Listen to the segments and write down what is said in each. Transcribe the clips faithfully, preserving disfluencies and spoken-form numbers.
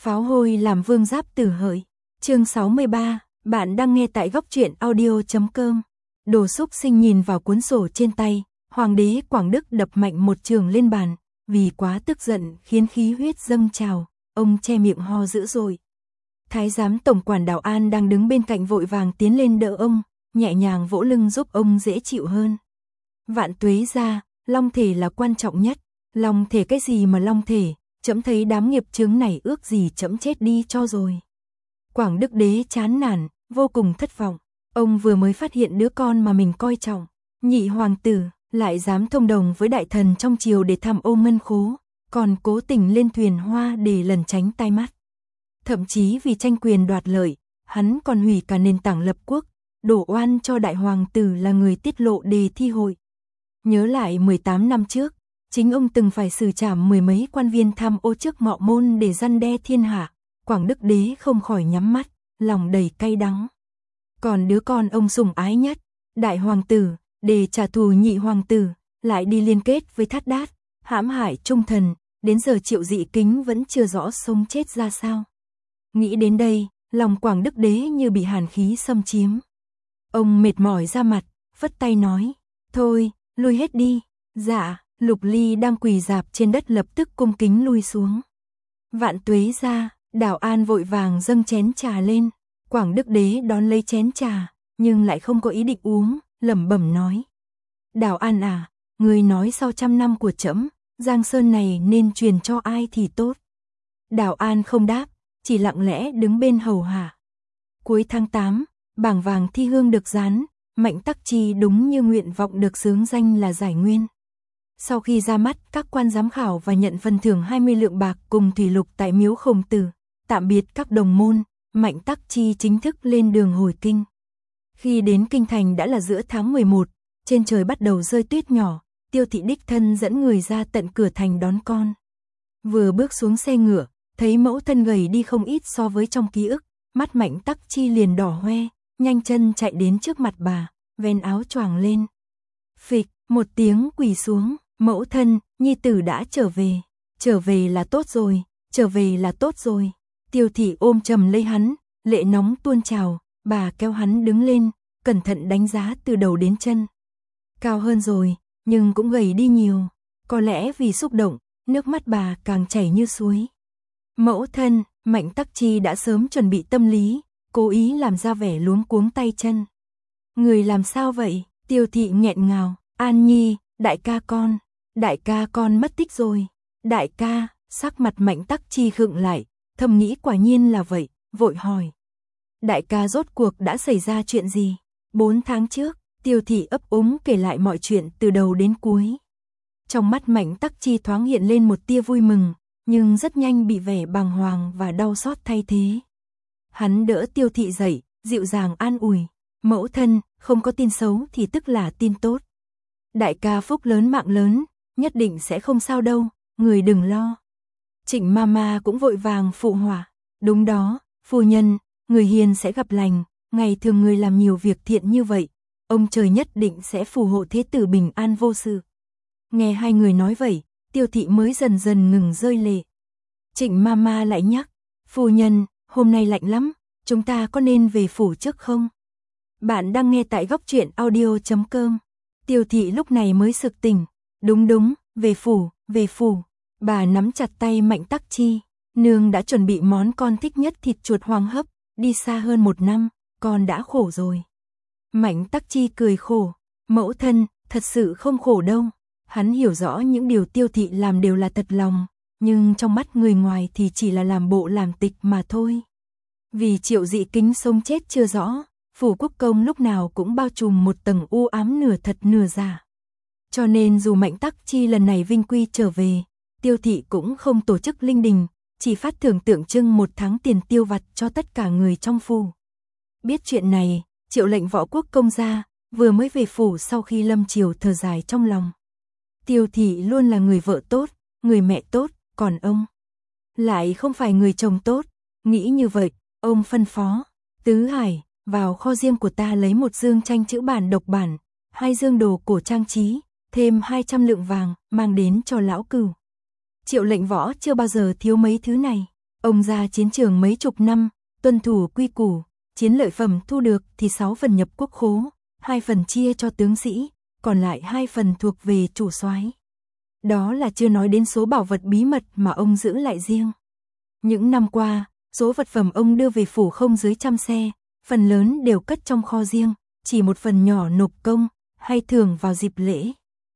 Pháo hôi làm vương giáp tử hợi. Chương sáu mươi ba, bạn đang nghe tại góc truyện audio chấm com. Đồ xúc sinh nhìn vào cuốn sổ trên tay, Hoàng đế Quảng Đức đập mạnh một trường lên bàn, vì quá tức giận khiến khí huyết dâng trào, ông che miệng ho dữ dội. Thái giám tổng quản Đào An đang đứng bên cạnh vội vàng tiến lên đỡ ông, nhẹ nhàng vỗ lưng giúp ông dễ chịu hơn. Vạn tuế gia, long thể là quan trọng nhất. Long thể cái gì mà long thể, trẫm thấy đám nghiệp chướng này ước gì trẫm chết đi cho rồi. Quảng Đức đế chán nản, vô cùng thất vọng. Ông vừa mới phát hiện đứa con mà mình coi trọng, nhị hoàng tử, lại dám thông đồng với đại thần trong triều để tham ô ngân khố, còn cố tình lên thuyền hoa để lẩn tránh tai mắt. Thậm chí vì tranh quyền đoạt lợi, hắn còn hủy cả nền tảng lập quốc, đổ oan cho đại hoàng tử là người tiết lộ đề thi hội. Nhớ lại mười tám năm trước, chính ông từng phải xử trảm mười mấy quan viên tham ô trước ngọ môn để răn đe thiên hạ. Quảng Đức đế không khỏi nhắm mắt, lòng đầy cay đắng. Còn đứa con ông sủng ái nhất, đại hoàng tử, để trả thù nhị hoàng tử, lại đi liên kết với Thát Đát, hãm hại trung thần, đến giờ Triệu Dị Kính vẫn chưa rõ sống chết ra sao. Nghĩ đến đây, lòng Quảng Đức đế như bị hàn khí xâm chiếm. Ông mệt mỏi ra mặt, vất tay nói, thôi, lui hết đi. Dạ. Lục Ly đang quỳ rạp trên đất lập tức cung kính lui xuống. Vạn tuế gia, Đào An vội vàng dâng chén trà lên. Quảng Đức đế đón lấy chén trà, nhưng lại không có ý định uống, lẩm bẩm nói. Đào An à, người nói sau trăm năm của trẫm, Giang Sơn này nên truyền cho ai thì tốt. Đào An không đáp, chỉ lặng lẽ đứng bên hầu hạ. Cuối tháng tám, bảng vàng thi hương được dán, Mạnh Tắc Chi đúng như nguyện vọng được xướng danh là giải nguyên. Sau khi ra mắt các quan giám khảo và nhận phần thưởng hai mươi lượng bạc cùng thủy lục tại miếu Khổng Tử, tạm biệt các đồng môn, Mạnh Tắc Chi chính thức lên đường hồi kinh. Khi đến kinh thành đã là giữa tháng mười một, trên trời bắt đầu rơi tuyết nhỏ, Tiêu thị đích thân dẫn người ra tận cửa thành đón con. Vừa bước xuống xe ngựa, thấy mẫu thân gầy đi không ít so với trong ký ức, mắt Mạnh Tắc Chi liền đỏ hoe, nhanh chân chạy đến trước mặt bà, ven áo choàng lên. Phịch, một tiếng quỳ xuống. Mẫu thân, nhi tử đã trở về, trở về là tốt rồi, trở về là tốt rồi. Tiêu thị ôm chầm lấy hắn, lệ nóng tuôn trào, bà kéo hắn đứng lên, cẩn thận đánh giá từ đầu đến chân. Cao hơn rồi, nhưng cũng gầy đi nhiều, có lẽ vì xúc động, nước mắt bà càng chảy như suối. Mẫu thân, Mạnh Tắc Chi đã sớm chuẩn bị tâm lý, cố ý làm ra vẻ luống cuống tay chân. Người làm sao vậy? Tiêu thị nghẹn ngào, An Nhi, đại ca con. Đại ca con mất tích rồi. Đại ca, sắc mặt Mạnh Tắc Chi khựng lại, thầm nghĩ quả nhiên là vậy, vội hỏi. Đại ca rốt cuộc đã xảy ra chuyện gì? Bốn tháng trước, Tiêu thị ấp úng kể lại mọi chuyện từ đầu đến cuối. Trong mắt Mạnh Tắc Chi thoáng hiện lên một tia vui mừng, nhưng rất nhanh bị vẻ bàng hoàng và đau xót thay thế. Hắn đỡ Tiêu thị dậy, dịu dàng an ủi. Mẫu thân, không có tin xấu thì tức là tin tốt. Đại ca phúc lớn mạng lớn, nhất định sẽ không sao đâu, người đừng lo. Trịnh Mama cũng vội vàng phụ họa. Đúng đó, phu nhân, người hiền sẽ gặp lành, ngày thường người làm nhiều việc thiện như vậy, ông trời nhất định sẽ phù hộ thế tử bình an vô sự. Nghe hai người nói vậy, Tiêu thị mới dần dần ngừng rơi lệ. Trịnh Mama lại nhắc, phu nhân, hôm nay lạnh lắm, chúng ta có nên về phủ trước không? Bạn đang nghe tại góc truyện audio chấm com. Tiêu thị lúc này mới sực tỉnh. Đúng đúng, về phủ, về phủ. Bà nắm chặt tay Mạnh Tắc Chi. Nương đã chuẩn bị món con thích nhất thịt chuột hoàng hấp, đi xa hơn một năm, con đã khổ rồi. Mạnh Tắc Chi cười khổ. Mẫu thân, thật sự không khổ đâu. Hắn hiểu rõ những điều Tiêu thị làm đều là thật lòng, nhưng trong mắt người ngoài thì chỉ là làm bộ làm tịch mà thôi. Vì Triệu Dị Kính sống chết chưa rõ, phủ quốc công lúc nào cũng bao trùm một tầng u ám nửa thật nửa giả. Cho nên dù Mạnh Tắc Chi lần này vinh quy trở về, Tiêu thị cũng không tổ chức linh đình, chỉ phát thưởng tượng trưng một tháng tiền tiêu vặt cho tất cả người trong phủ. Biết chuyện này, Triệu lệnh võ quốc công gia, vừa mới về phủ sau khi lâm triều thở dài trong lòng. Tiêu thị luôn là người vợ tốt, người mẹ tốt, còn ông lại không phải người chồng tốt. Nghĩ như vậy, ông phân phó, Tứ Hải, vào kho riêng của ta lấy một dương tranh chữ bản độc bản, hai dương đồ cổ trang trí, thêm hai trăm lượng vàng, mang đến cho lão cửu. Triệu lệnh võ chưa bao giờ thiếu mấy thứ này. Ông ra chiến trường mấy chục năm, tuân thủ quy củ, chiến lợi phẩm thu được thì sáu phần nhập quốc khố, hai phần chia cho tướng sĩ, còn lại hai phần thuộc về chủ soái. Đó là chưa nói đến số bảo vật bí mật mà ông giữ lại riêng. Những năm qua, số vật phẩm ông đưa về phủ không dưới trăm xe, phần lớn đều cất trong kho riêng, chỉ một phần nhỏ nộp công, hay thưởng vào dịp lễ.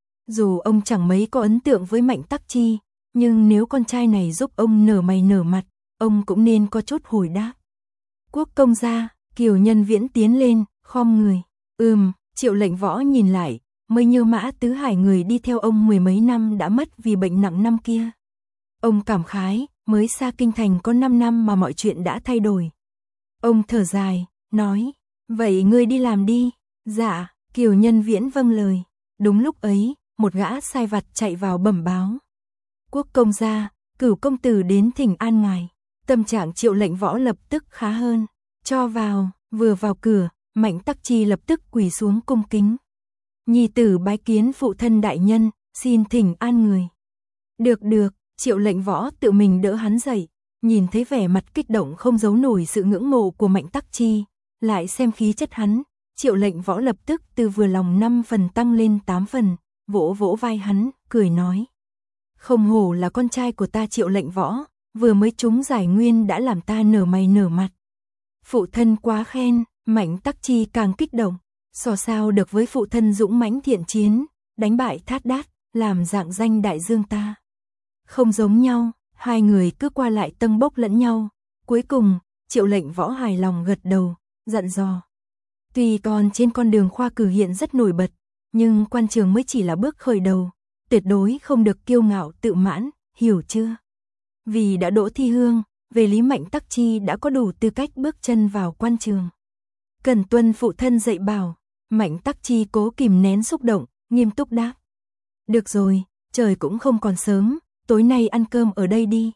Dù ông chẳng mấy có ấn tượng với Mạnh Tắc Chi, nhưng nếu con trai này giúp ông nở mày nở mặt, ông cũng nên có chút hồi đáp. Quốc công gia, Kiều Nhân Viễn tiến lên, khom người. Ừm, Triệu Lệnh Võ nhìn lại, mới nhớ Mã Tứ Hải người đi theo ông mười mấy năm đã mất vì bệnh nặng năm kia. Ông cảm khái, mới xa kinh thành có năm năm mà mọi chuyện đã thay đổi. Ông thở dài, nói, vậy ngươi đi làm đi. Dạ, Kiều Nhân Viễn vâng lời. Đúng lúc ấy, một gã sai vặt chạy vào bẩm báo. Quốc công gia, Cửu công tử đến thỉnh an ngài. Tâm trạng Triệu Lệnh Võ lập tức khá hơn. Cho vào, vừa vào cửa, Mạnh Tắc Chi lập tức quỳ xuống cung kính. Nhi tử bái kiến phụ thân đại nhân, xin thỉnh an người. Được được, Triệu Lệnh Võ tự mình đỡ hắn dậy, nhìn thấy vẻ mặt kích động không giấu nổi sự ngưỡng mộ của Mạnh Tắc Chi, lại xem khí chất hắn, Triệu Lệnh Võ lập tức từ vừa lòng năm phần tăng lên tám phần, vỗ vỗ vai hắn, cười nói. Không hổ là con trai của ta Triệu Lệnh Võ, vừa mới trúng giải nguyên đã làm ta nở mày nở mặt. Phụ thân quá khen, Mạnh Tắc Chi càng kích động, so sao được với phụ thân dũng mãnh thiện chiến, đánh bại Thát Đát, làm rạng danh đại dương ta. Không giống nhau, hai người cứ qua lại tâng bốc lẫn nhau, cuối cùng, Triệu Lệnh Võ hài lòng gật đầu, dặn dò. Tuy còn trên con đường khoa cử hiện rất nổi bật, nhưng quan trường mới chỉ là bước khởi đầu, tuyệt đối không được kiêu ngạo tự mãn, hiểu chưa? Vì đã đỗ thi hương, về lý Mạnh Tắc Chi đã có đủ tư cách bước chân vào quan trường. Cần tuân phụ thân dạy bảo, Mạnh Tắc Chi cố kìm nén xúc động, nghiêm túc đáp. Được rồi, trời cũng không còn sớm, tối nay ăn cơm ở đây đi.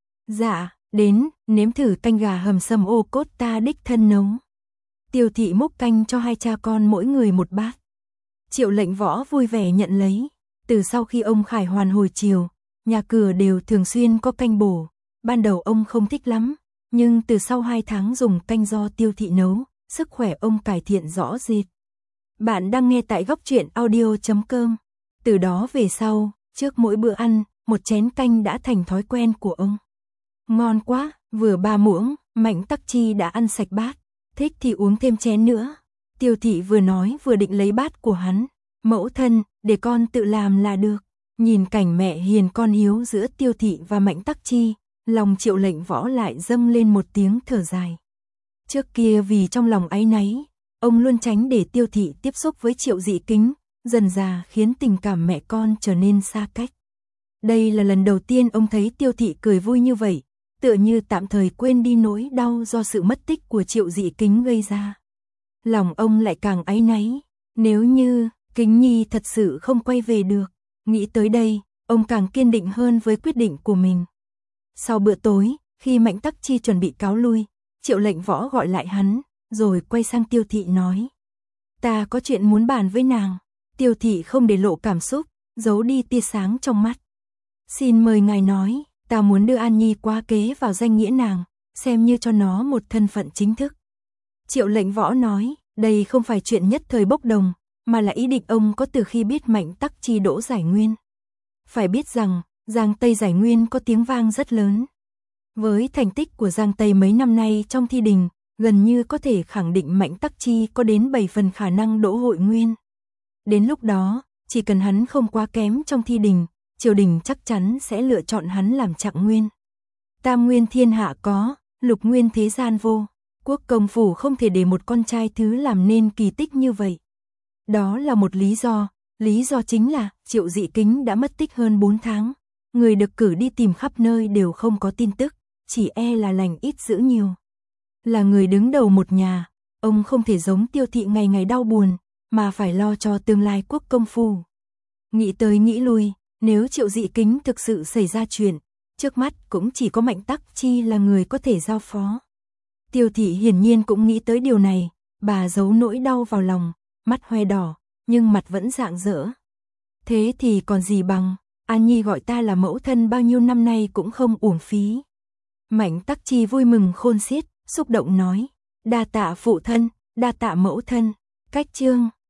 Dạ, đến, nếm thử canh gà hầm sâm ô cốt ta đích thân nấu. Tiêu thị múc canh cho hai cha con mỗi người một bát. Triệu Lệnh Võ vui vẻ nhận lấy, từ sau khi ông khải hoàn hồi chiều, nhà cửa đều thường xuyên có canh bổ, ban đầu ông không thích lắm, nhưng từ sau hai tháng dùng canh do Tiêu thị nấu, sức khỏe ông cải thiện rõ rệt. Bạn đang nghe tại góc truyện audio chấm com. Từ đó về sau, trước mỗi bữa ăn, một chén canh đã thành thói quen của ông. Ngon quá, vừa ba muỗng, Mạnh Tắc Chi đã ăn sạch bát, thích thì uống thêm chén nữa. Tiêu thị vừa nói vừa định lấy bát của hắn, mẫu thân, để con tự làm là được. Nhìn cảnh mẹ hiền con hiếu giữa Tiêu thị và Mạnh Tắc Chi, lòng Triệu Lệnh Võ lại dâng lên một tiếng thở dài. Trước kia vì trong lòng áy náy, ông luôn tránh để Tiêu thị tiếp xúc với Triệu Dị Kính, dần dà khiến tình cảm mẹ con trở nên xa cách. Đây là lần đầu tiên ông thấy Tiêu thị cười vui như vậy, tựa như tạm thời quên đi nỗi đau do sự mất tích của Triệu Dị Kính gây ra. Lòng ông lại càng áy náy, nếu như Kính Nhi thật sự không quay về được, nghĩ tới đây, ông càng kiên định hơn với quyết định của mình. Sau bữa tối, khi Mạnh Tắc Chi chuẩn bị cáo lui, Triệu Lệnh Võ gọi lại hắn, rồi quay sang Tiêu thị nói. Ta có chuyện muốn bàn với nàng. Tiêu thị không để lộ cảm xúc, giấu đi tia sáng trong mắt. Xin mời ngài nói, ta muốn đưa An Nhi quá kế vào danh nghĩa nàng, xem như cho nó một thân phận chính thức. Triệu Lệnh Võ nói, đây không phải chuyện nhất thời bốc đồng, mà là ý định ông có từ khi biết Mạnh Tắc Chi đỗ giải nguyên. Phải biết rằng, Giang Tây giải nguyên có tiếng vang rất lớn. Với thành tích của Giang Tây mấy năm nay trong thi đình, gần như có thể khẳng định Mạnh Tắc Chi có đến bảy phần khả năng đỗ hội nguyên. Đến lúc đó, chỉ cần hắn không quá kém trong thi đình, triều đình chắc chắn sẽ lựa chọn hắn làm trạng nguyên. Tam nguyên thiên hạ có, lục nguyên thế gian vô. Quốc công phủ không thể để một con trai thứ làm nên kỳ tích như vậy. Đó là một lý do, lý do chính là Triệu Dị Kính đã mất tích hơn bốn tháng. Người được cử đi tìm khắp nơi đều không có tin tức, chỉ e là lành ít dữ nhiều. Là người đứng đầu một nhà, ông không thể giống Tiêu thị ngày ngày đau buồn, mà phải lo cho tương lai quốc công phủ. Nghĩ tới nghĩ lui, nếu Triệu Dị Kính thực sự xảy ra chuyện, trước mắt cũng chỉ có Mạnh Tắc Chi là người có thể giao phó. Tiêu thị hiển nhiên cũng nghĩ tới điều này, bà giấu nỗi đau vào lòng, mắt hoe đỏ, nhưng mặt vẫn rạng rỡ. Thế thì còn gì bằng, An Nhi gọi ta là mẫu thân bao nhiêu năm nay cũng không uổng phí. Mạnh Tắc Chi vui mừng khôn xiết, xúc động nói, đa tạ phụ thân, đa tạ mẫu thân. Cách chương